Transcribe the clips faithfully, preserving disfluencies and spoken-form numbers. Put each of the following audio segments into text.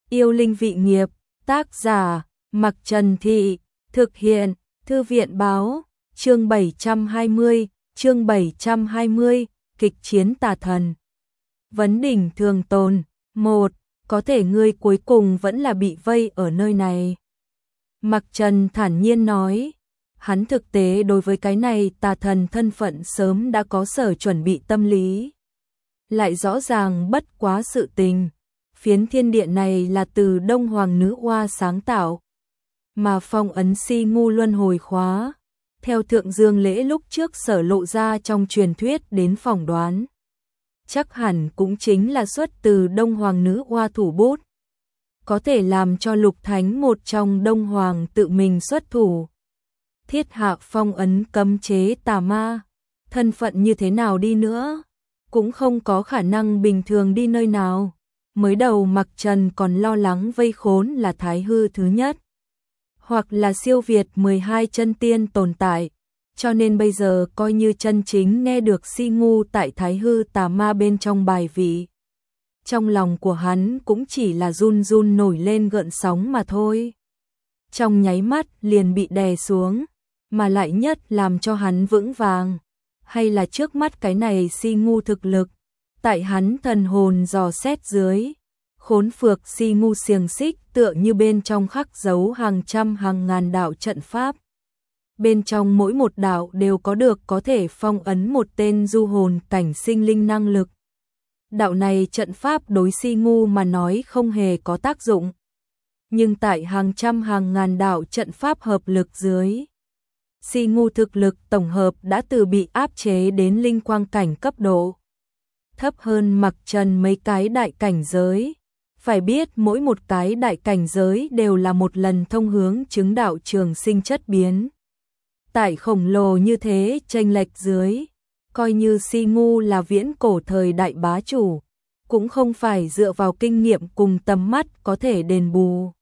Yêu linh vị nghiệp, tác giả, Mặc Trần Thị, thực hiện, Thư viện báo, chương bảy trăm hai mươi, chương bảy trăm hai mươi, kịch chiến tà thần. Vấn đỉnh thường tồn, một, có thể ngươi cuối cùng vẫn là bị vây ở nơi này. Mặc Trần thản nhiên nói, hắn thực tế đối với cái này tà thần thân phận sớm đã có sở chuẩn bị tâm lý. Lại rõ ràng bất quá sự tình, phiến thiên địa này là từ Đông Hoàng Nữ Oa sáng tạo, mà phong ấn si ngu luân hồi khóa, theo Thượng Dương Lễ lúc trước sở lộ ra trong truyền thuyết đến phỏng đoán. Chắc hẳn cũng chính là xuất từ Đông Hoàng Nữ Oa thủ bút. Có thể làm cho Lục Thánh một trong Đông Hoàng tự mình xuất thủ. Thiết hạ phong ấn cấm chế tà ma, thân phận như thế nào đi nữa, cũng không có khả năng bình thường đi nơi nào. Mới đầu Mặc Trần còn lo lắng vây khốn là Thái Hư thứ nhất, hoặc là siêu việt mười hai chân tiên tồn tại, cho nên bây giờ coi như chân chính nghe được si ngu tại Thái Hư tà ma bên trong bài vị. Trong lòng của hắn cũng chỉ là run run nổi lên gợn sóng mà thôi. Trong nháy mắt liền bị đè xuống, mà lại nhất làm cho hắn vững vàng, hay là trước mắt cái này si ngu thực lực. Tại hắn thần hồn dò xét dưới, khốn phược si ngu xiềng xích tựa như bên trong khắc dấu hàng trăm hàng ngàn đạo trận pháp. Bên trong mỗi một đạo đều có được có thể phong ấn một tên du hồn cảnh sinh linh năng lực. Đạo này trận pháp đối si ngu mà nói không hề có tác dụng. Nhưng tại hàng trăm hàng ngàn đạo trận pháp hợp lực dưới, si ngu thực lực tổng hợp đã từ bị áp chế đến linh quang cảnh cấp độ, thấp hơn Mặc Trần mấy cái đại cảnh giới. Phải biết mỗi một cái đại cảnh giới đều là một lần thông hướng chứng đạo trường sinh chất biến. Tại khổng lồ như thế chênh lệch dưới, coi như si ngu là viễn cổ thời đại bá chủ, cũng không phải dựa vào kinh nghiệm cùng tầm mắt có thể đền bù.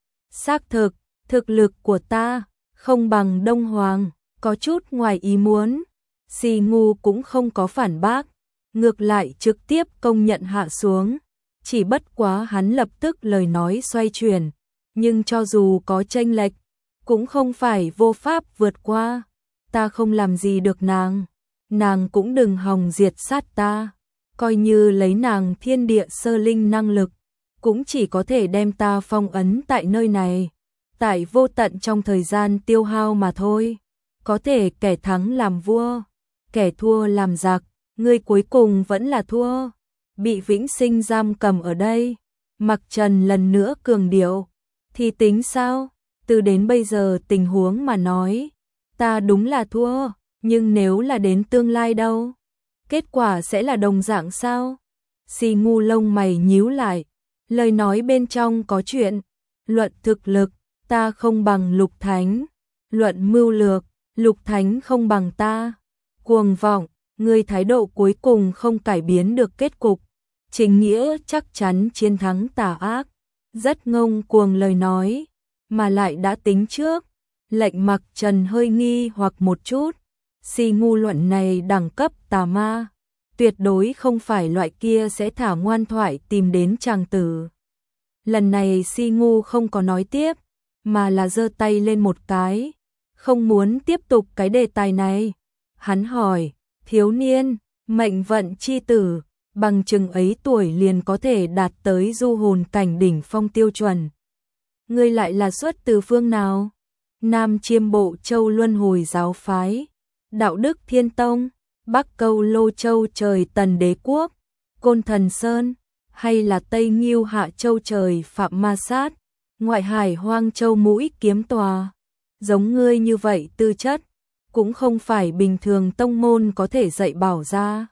Xác thực, thực lực của ta không bằng Đông Hoàng, có chút ngoài ý muốn. Si ngu cũng không có phản bác, ngược lại trực tiếp công nhận hạ xuống. Chỉ bất quá hắn lập tức lời nói xoay chuyển, nhưng cho dù có chênh lệch, cũng không phải vô pháp vượt qua. Ta không làm gì được nàng, nàng cũng đừng hòng diệt sát ta. Coi như lấy nàng thiên địa sơ linh năng lực, cũng chỉ có thể đem ta phong ấn tại nơi này, tại vô tận trong thời gian tiêu hao mà thôi. Có thể kẻ thắng làm vua, kẻ thua làm giặc, ngươi cuối cùng vẫn là thua, bị vĩnh sinh giam cầm ở đây. Mặc Trần lần nữa cường điệu, thì tính sao? Từ đến bây giờ tình huống mà nói, ta đúng là thua, nhưng nếu là đến tương lai đâu? Kết quả sẽ là đồng dạng sao? Si ngu lông mày nhíu lại, lời nói bên trong có chuyện. Luận thực lực, ta không bằng Lục Thánh. Luận mưu lược, Lục Thánh không bằng ta. Cuồng vọng, ngươi thái độ cuối cùng không cải biến được kết cục. Chính nghĩa chắc chắn chiến thắng tà ác. Rất ngông cuồng lời nói, mà lại đã tính trước. Lệnh Mặc Trần hơi nghi hoặc một chút. Si ngu luận này đẳng cấp tà ma, tuyệt đối không phải loại kia sẽ thả ngoan thoại tìm đến chàng tử. Lần này si ngu không có nói tiếp, mà là giơ tay lên một cái, không muốn tiếp tục cái đề tài này. Hắn hỏi, thiếu niên, mệnh vận chi tử, bằng chừng ấy tuổi liền có thể đạt tới du hồn cảnh đỉnh phong tiêu chuẩn. Ngươi lại là xuất từ phương nào? Nam Chiêm Bộ Châu Luân Hồi Giáo Phái, Đạo Đức Thiên Tông, Bắc Câu Lô Châu Trời Tần Đế Quốc, Côn Thần Sơn, hay là Tây Nghiêu Hạ Châu Trời Phạm Ma Sát, Ngoại Hải Hoang Châu Mũi Kiếm Tòa? Giống ngươi như vậy tư chất, cũng không phải bình thường tông môn có thể dạy bảo ra.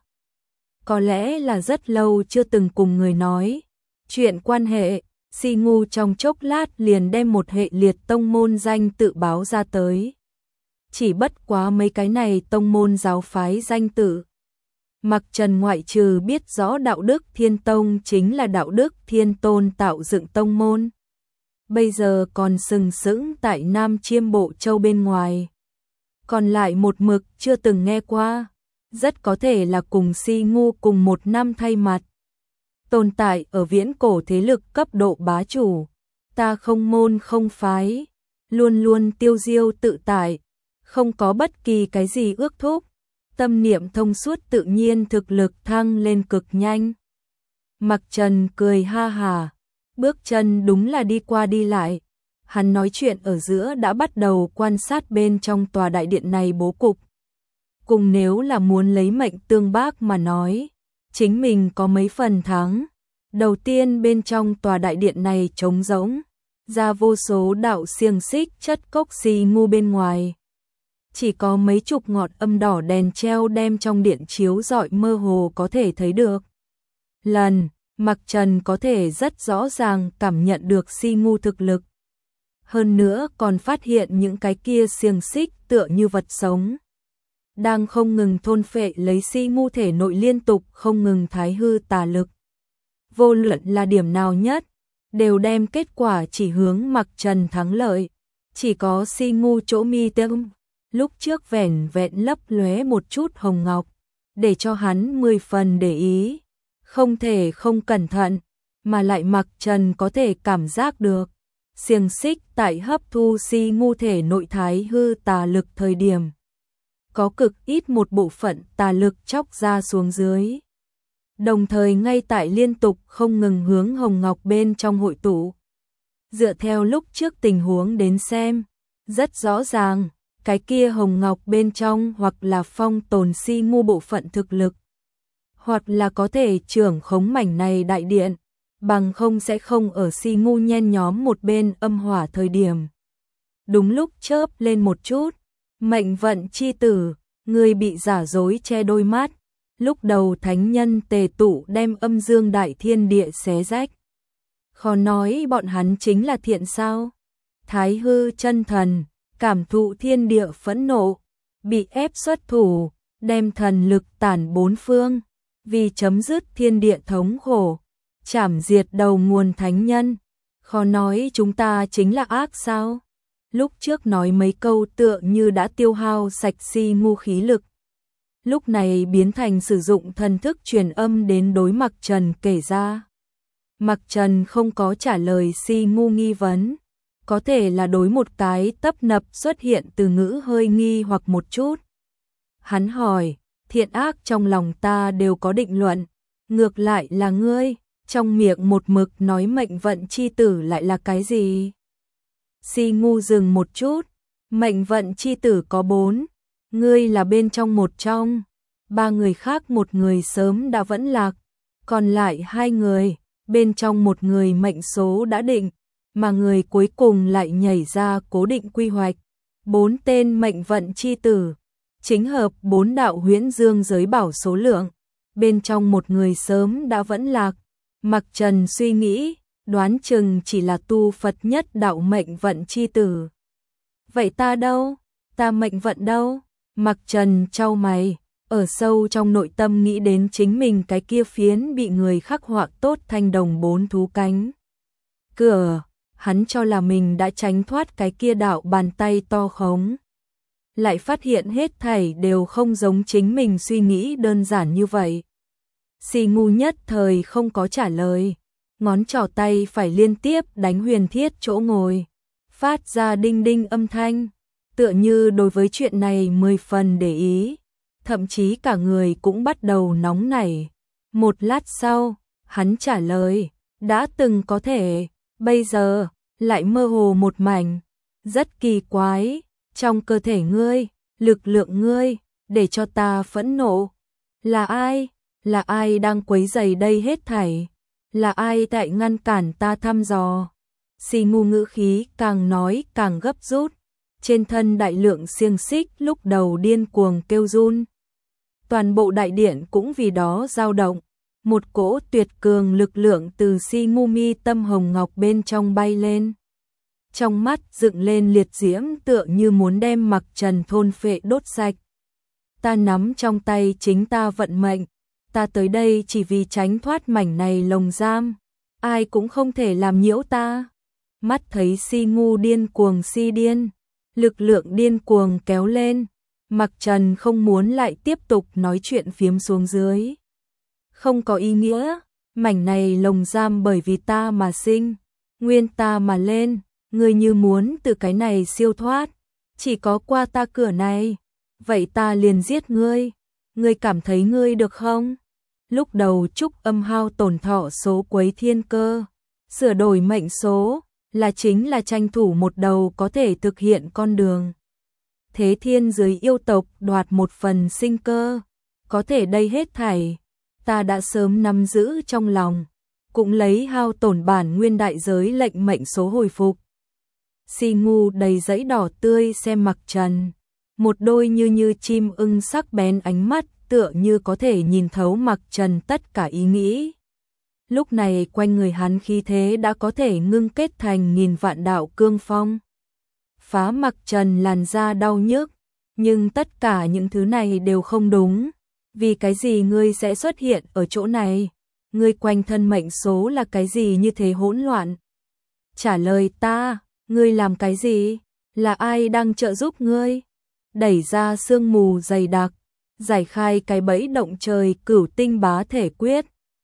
Có lẽ là rất lâu chưa từng cùng người nói chuyện quan hệ. Si ngu trong chốc lát liền đem một hệ liệt tông môn danh tự báo ra tới. Chỉ bất quá mấy cái này tông môn giáo phái danh tự, Mặc Trần ngoại trừ biết rõ Đạo Đức Thiên Tông chính là Đạo Đức Thiên Tôn tạo dựng tông môn, bây giờ còn sừng sững tại Nam Chiêm Bộ Châu bên ngoài, còn lại một mực chưa từng nghe qua, rất có thể là cùng si ngu cùng một năm thay mặt. tồn tại ở viễn cổ thế lực cấp độ bá chủ, ta không môn không phái, luôn luôn tiêu diêu tự tại, không có bất kỳ cái gì ước thúc, tâm niệm thông suốt tự nhiên thực lực thăng lên cực nhanh. Mặc Trần cười ha hà, bước chân đúng là đi qua đi lại. Hắn nói chuyện ở giữa đã bắt đầu quan sát bên trong tòa đại điện này bố cục. Cùng nếu là muốn lấy mệnh tương bác mà nói, chính mình có mấy phần thắng. Đầu tiên bên trong tòa đại điện này trống rỗng, ra vô số đạo xiềng xích chất cốc xì ngu bên ngoài. Chỉ có mấy chục ngọn âm đỏ đèn treo đem trong điện chiếu rọi mơ hồ có thể thấy được. Lần, Mặc Trần có thể rất rõ ràng cảm nhận được si ngu thực lực. Hơn nữa còn phát hiện những cái kia xiềng xích tựa như vật sống, đang không ngừng thôn phệ lấy si ngu thể nội liên tục không ngừng thái hư tà lực. Vô luận là điểm nào nhất, đều đem kết quả chỉ hướng Mặc Trần thắng lợi. Chỉ có si ngu chỗ mi tâm, lúc trước vẻn vẹn lấp lóe một chút hồng ngọc, để cho hắn mười phần để ý. Không thể không cẩn thận, mà lại Mặc Trần có thể cảm giác được. Xiềng xích tại hấp thu si ngu thể nội thái hư tà lực thời điểm, có cực ít một bộ phận tà lực chóc ra xuống dưới. Đồng thời ngay tại liên tục không ngừng hướng hồng ngọc bên trong hội tụ. Dựa theo lúc trước tình huống đến xem, rất rõ ràng, cái kia hồng ngọc bên trong hoặc là phong tồn si ngu bộ phận thực lực, hoặc là có thể trưởng khống mảnh này đại điện, bằng không sẽ không ở si ngu nhen nhóm một bên âm hỏa thời điểm. Đúng lúc chớp lên một chút, mệnh vận chi tử, người bị giả dối che đôi mắt, lúc đầu thánh nhân tề tụ đem âm dương đại thiên địa xé rách. Khó nói bọn hắn chính là thiện sao? Thái hư chân thần, cảm thụ thiên địa phẫn nộ, bị ép xuất thủ, đem thần lực tản bốn phương, vì chấm dứt thiên địa thống khổ, chảm diệt đầu nguồn thánh nhân. Khó nói chúng ta chính là ác sao? Lúc trước nói mấy câu tựa như đã tiêu hao sạch si ngu khí lực, lúc này biến thành sử dụng thần thức truyền âm đến đối Mặc Trần kể ra. Mặc Trần không có trả lời si ngu nghi vấn, có thể là đối một cái tấp nập xuất hiện từ ngữ hơi nghi hoặc một chút. Hắn hỏi, thiện ác trong lòng ta đều có định luận, ngược lại là ngươi, trong miệng một mực nói mệnh vận chi tử lại là cái gì? Si ngu dừng một chút, mệnh vận chi tử có bốn, ngươi là bên trong một trong, ba người khác một người sớm đã vẫn lạc, còn lại hai người, bên trong một người mệnh số đã định, mà người cuối cùng lại nhảy ra cố định quy hoạch. Bốn tên mệnh vận chi tử, chính hợp bốn đạo huyễn dương giới bảo số lượng, bên trong một người sớm đã vẫn lạc. Mặc Trần suy nghĩ, đoán chừng chỉ là tu Phật nhất đạo mệnh vận chi tử. Vậy ta đâu? Ta mệnh vận đâu? Mặc Trần chau mày, ở sâu trong nội tâm nghĩ đến chính mình cái kia phiến bị người khắc họa tốt thanh đồng bốn thú cánh. Cửa, hắn cho là mình đã tránh thoát cái kia đạo bàn tay to khống. Lại phát hiện hết thảy đều không giống chính mình suy nghĩ đơn giản như vậy. Si ngu nhất thời không có trả lời, ngón trỏ tay phải liên tiếp đánh huyền thiết chỗ ngồi, phát ra đinh đinh âm thanh, tựa như đối với chuyện này mười phần để ý, thậm chí cả người cũng bắt đầu nóng nảy. Một lát sau, hắn trả lời, đã từng có thể, bây giờ, lại mơ hồ một mảnh, rất kỳ quái, trong cơ thể ngươi, lực lượng ngươi, để cho ta phẫn nộ. Là ai? Là ai đang quấy rầy đây hết thảy? Là ai tại ngăn cản ta thăm dò? Si ngu ngữ khí càng nói càng gấp rút, trên thân đại lượng xiềng xích lúc đầu điên cuồng kêu run. Toàn bộ đại điện cũng vì đó dao động, một cỗ tuyệt cường lực lượng từ si ngu mi tâm hồng ngọc bên trong bay lên. Trong mắt dựng lên liệt diễm tựa như muốn đem Mặc Trần thôn phệ đốt sạch. Ta nắm trong tay chính ta vận mệnh, ta tới đây chỉ vì tránh thoát mảnh này lồng giam, ai cũng không thể làm nhiễu ta. Mắt thấy si ngu điên cuồng si điên, lực lượng điên cuồng kéo lên, Mặc Trần không muốn lại tiếp tục nói chuyện phiếm xuống dưới. Không có ý nghĩa, Mảnh này lồng giam bởi vì ta mà sinh, nguyên ta mà lên, ngươi như muốn từ cái này siêu thoát, chỉ có qua ta cửa này, vậy ta liền giết ngươi, ngươi cảm thấy ngươi được không? Lúc đầu Trúc Âm hao tổn thọ số quấy thiên cơ, sửa đổi mệnh số, là chính là tranh thủ một đầu có thể thực hiện con đường. Thế thiên dưới yêu tộc đoạt một phần sinh cơ, có thể đây hết thảy, ta đã sớm nắm giữ trong lòng, cũng lấy hao tổn bản nguyên đại giới lệnh mệnh số hồi phục. Si ngu đầy dãy đỏ tươi xem Mặc Trần, một đôi như như chim ưng sắc bén ánh mắt tựa như có thể nhìn thấu Mặc Trần tất cả ý nghĩ. Lúc này quanh người hắn khí thế đã có thể ngưng kết thành nghìn vạn đạo cương phong. Phá Mặc Trần làn da đau nhức, nhưng tất cả những thứ này đều không đúng. Vì cái gì ngươi sẽ xuất hiện ở chỗ này? Ngươi quanh thân mệnh số là cái gì như thế hỗn loạn? Trả lời ta, ngươi làm cái gì? Là ai đang trợ giúp ngươi? Đẩy ra sương mù dày đặc, giải khai cái bẫy động trời cửu tinh bá thể quyết,